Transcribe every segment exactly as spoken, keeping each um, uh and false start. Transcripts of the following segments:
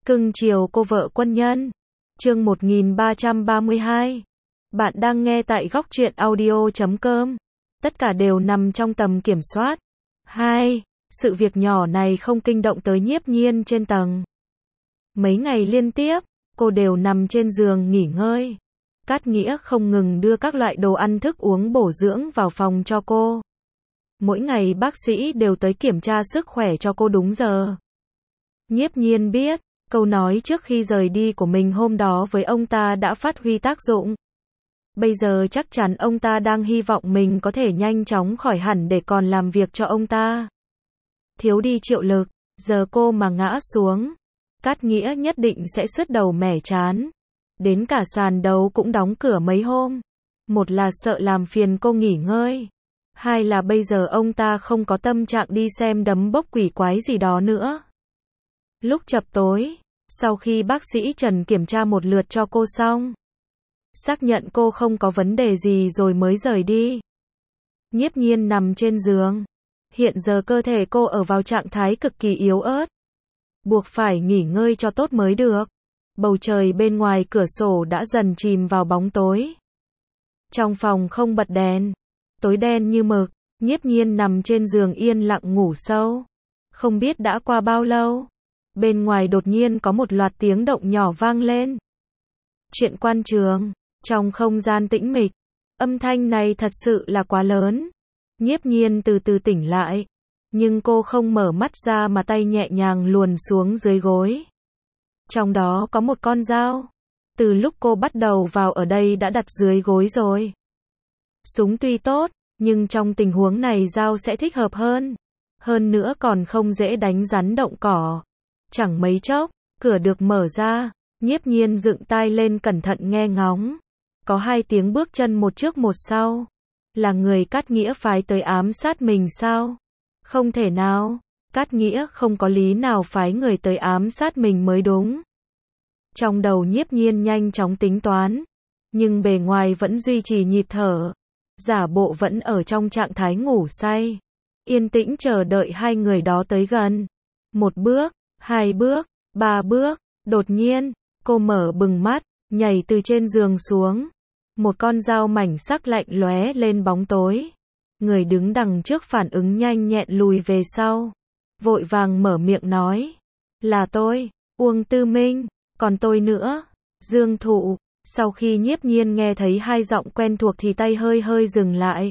Cưng chiều cô vợ quân nhân. Chương một nghìn ba trăm ba mươi hai. Bạn đang nghe tại góc truyện audio chấm com. Tất cả đều nằm trong tầm kiểm soát. hai. Sự việc nhỏ này không kinh động tới Nhiếp Nhiên trên tầng. Mấy ngày liên tiếp, cô đều nằm trên giường nghỉ ngơi. Cát Nghĩa không ngừng đưa các loại đồ ăn thức uống bổ dưỡng vào phòng cho cô. Mỗi ngày bác sĩ đều tới kiểm tra sức khỏe cho cô đúng giờ. Nhiếp Nhiên biết, câu nói trước khi rời đi của mình hôm đó với ông ta đã phát huy tác dụng. Bây giờ chắc chắn ông ta đang hy vọng mình có thể nhanh chóng khỏi hẳn để còn làm việc cho ông ta. Thiếu đi triệu lực, giờ cô mà ngã xuống, Cát Nghĩa nhất định sẽ sứt đầu mẻ trán. Đến cả sàn đấu cũng đóng cửa mấy hôm. Một là sợ làm phiền cô nghỉ ngơi. Hai là bây giờ ông ta không có tâm trạng đi xem đấm bốc quỷ quái gì đó nữa. Lúc chập tối, sau khi bác sĩ Trần kiểm tra một lượt cho cô xong, xác nhận cô không có vấn đề gì rồi mới rời đi. Nhiếp Nhiên nằm trên giường. Hiện giờ cơ thể cô ở vào trạng thái cực kỳ yếu ớt. Buộc phải nghỉ ngơi cho tốt mới được. Bầu trời bên ngoài cửa sổ đã dần chìm vào bóng tối. Trong phòng không bật đèn. Tối đen như mực. Nhiếp Nhiên nằm trên giường yên lặng ngủ sâu. Không biết đã qua bao lâu. Bên ngoài đột nhiên có một loạt tiếng động nhỏ vang lên. Chuyện quan trường. Trong không gian tĩnh mịch. Âm thanh này thật sự là quá lớn. Nhiếp Nhiên từ từ tỉnh lại. Nhưng cô không mở mắt ra mà tay nhẹ nhàng luồn xuống dưới gối. Trong đó có một con dao. Từ lúc cô bắt đầu vào ở đây đã đặt dưới gối rồi. Súng tuy tốt, nhưng trong tình huống này dao sẽ thích hợp hơn. Hơn nữa còn không dễ đánh rắn động cỏ. Chẳng mấy chốc, cửa được mở ra. Nhiếp Nhiên dựng tai lên cẩn thận nghe ngóng. Có hai tiếng bước chân một trước một sau. Là người Cát Nghĩa phái tới ám sát mình sao? Không thể nào. Cát Nghĩa không có lý nào phái người tới ám sát mình mới đúng. Trong đầu Nhiếp Nhiên nhanh chóng tính toán. Nhưng bề ngoài vẫn duy trì nhịp thở. Giả bộ vẫn ở trong trạng thái ngủ say. Yên tĩnh chờ đợi hai người đó tới gần. Một bước, hai bước, ba bước. Đột nhiên, cô mở bừng mắt, nhảy từ trên giường xuống. Một con dao mảnh sắc lạnh lóe lên bóng tối. Người đứng đằng trước phản ứng nhanh nhẹn lùi về sau. Vội vàng mở miệng nói. Là tôi, Uông Tư Minh, còn tôi nữa, Dương Thụ. Sau khi Nhiếp Nhiên nghe thấy hai giọng quen thuộc thì tay hơi hơi dừng lại.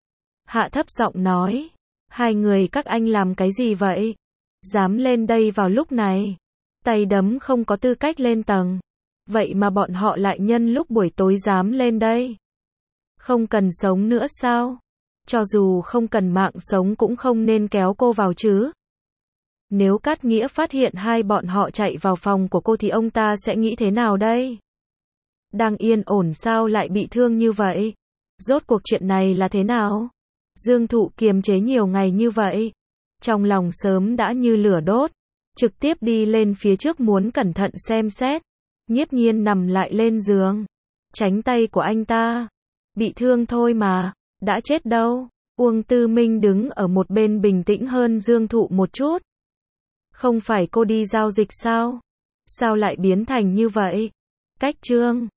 Hạ thấp giọng nói. Hai người các anh làm cái gì vậy? Dám lên đây vào lúc này. Tay đấm không có tư cách lên tầng. Vậy mà bọn họ lại nhân lúc buổi tối dám lên đây. Không cần sống nữa sao? Cho dù không cần mạng sống cũng không nên kéo cô vào chứ. Nếu Cát Nghĩa phát hiện hai bọn họ chạy vào phòng của cô thì ông ta sẽ nghĩ thế nào đây? Đang yên ổn sao lại bị thương như vậy? Rốt cuộc chuyện này là thế nào? Dương Thụ kiềm chế nhiều ngày như vậy. Trong lòng sớm đã như lửa đốt. Trực tiếp đi lên phía trước muốn cẩn thận xem xét. Nhiếp Nhiên nằm lại lên giường. Tránh tay của anh ta. Bị thương thôi mà. Đã chết đâu. Uông Tư Minh đứng ở một bên bình tĩnh hơn Dương Thụ một chút. Không phải cô đi giao dịch sao? Sao lại biến thành như vậy? Cách trương.